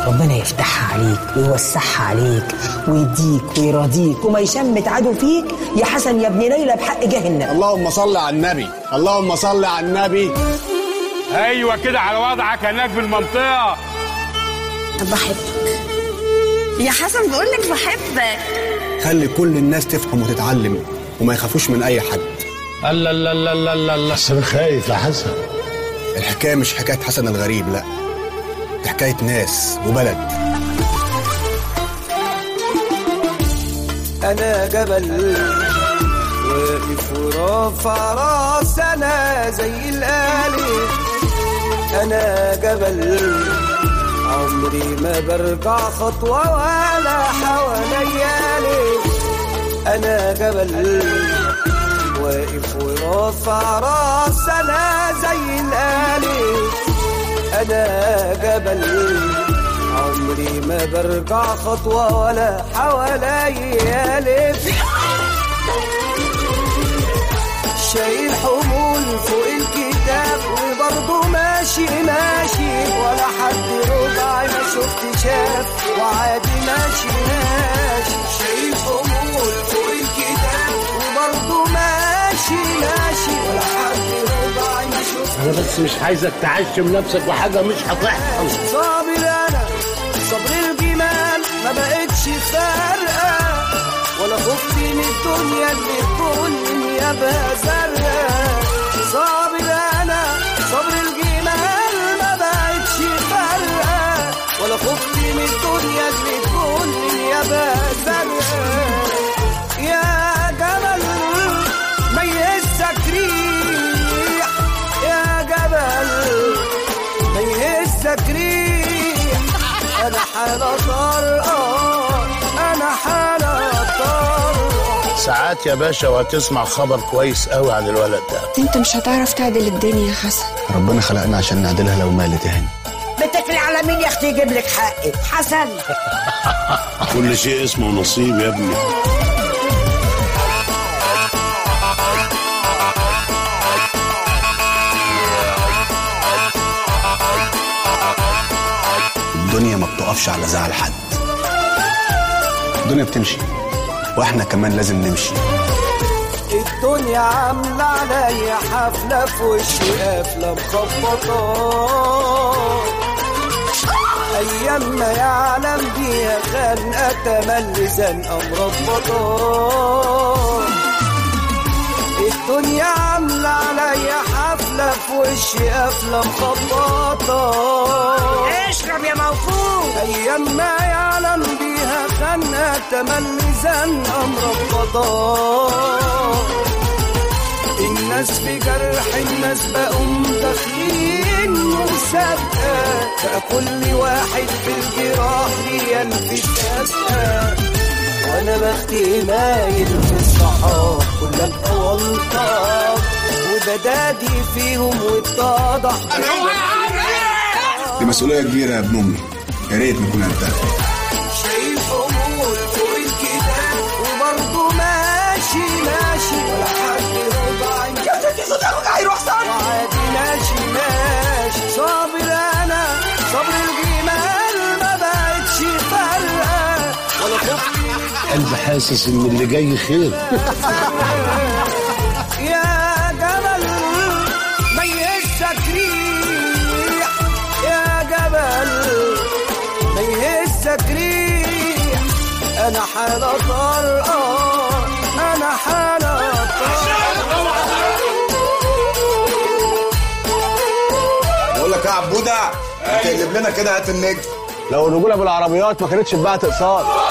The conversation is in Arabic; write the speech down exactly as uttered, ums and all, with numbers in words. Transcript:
ربنا يفتحها عليك ويوسعها عليك ويديك ويرضيك وما يشمت عدو فيك يا حسن يا ابن ليلى بحق جاه النبي. اللهم صل على النبي، اللهم صل على النبي. ايوه كده على وضعك هناك في المنطقه. بحبك يا حسن، بقولك بحبك. خلي كل الناس تفهم وتتعلم وما يخافوش من اي حد. الله الله الله الله الله الله، انا خايف يا حسن. الحكايه مش حكايه حسن الغريب، لا، دي حكايه ناس وبلد. انا جبل واقف ورافع راس، انا زي الآلي. انا جبل عمري ما برجع خطوة ولا حواليالي. أنا جبل واقف ورافع راس، أنا زي الآلي. أنا جبل عمري ما برجع خطوة ولا حواليالي. شايل حمول فوق الكتاب وبرضه ماشي ماشي، ولا حد ربعي ما شفت شاف وعادي ماشي ماشي. شايل حمول فوق الكتاب وبرضه ماشي ماشي، ولا حد ربعي ما شفت. انا بس مش عايزك تعشم نفسك بحاجه مش هتحصل. صابر انا صبر الجمال ما بقتش فارقه، ولا خفت من الدنيا اللي كل يابها زرقاء. صابر انا صبر الجمال ما بقتش فارقه، ولا خفت من الدنيا اللي كل يابها زرقاء. يا جبل ما يهزك ريح، يا جبل ما يهزك ريح. انا حالة طارئة، انا حالة طارئة. ساعات يا باشا وهتسمع خبر كويس قوي عن الولد ده. انت مش هتعرف تعدل الدنيا يا حسن. ربنا خلقنا عشان نعدلها لو مالت هاني. بتكري على مين يا اختي يجيب لك حقك حسن؟ كل شيء اسمه نصيب يا ابني. الدنيا ما بتقفش على زعل حد، الدنيا بتمشي واحنا كمان لازم نمشي. الدنيا عاملة عليا حفلة في وشي قافلة مخبطة، أيام ما يعلم بيها خانقة تملي زنقة مربطة. الدنيا عاملة عليا حفلة في وشي قافلة مخبطة. اشرب يا موفوق. أيام ما يعلم بيها خانقة تملي زنقة مربطة. الناس في جرح الناس بقوا داخلين مسابقة، بقى كل واحد في الجراح ينفي سابقة. وانا بختي مايل في الصحاب كلها بأونطة، وبدادي فيهم واتضح. دي مسؤولية كبيرة يا ابن امي، يا ريت نكون قدها. شايل حمول فوق الكتاب وبرضه ماشي ماشي، ولا حد ربعي يا ستي صوتك هيروح صار. وعادي ماشي ماشي. صابر انا صبر الجمال ما بقتش فارقه، ولا خفت. قلبي حاسس ان اللي جاي خير. يا جبل ما يهزك ريح، يا جبل ما يهزك ريح. انا حالة طارئة، انا حالة طارئة. بقول لك يا عبودة، تقلب لنا كده هات النجم. لو الرجولة بالعربيات ما كانتش اتباعت اقساط.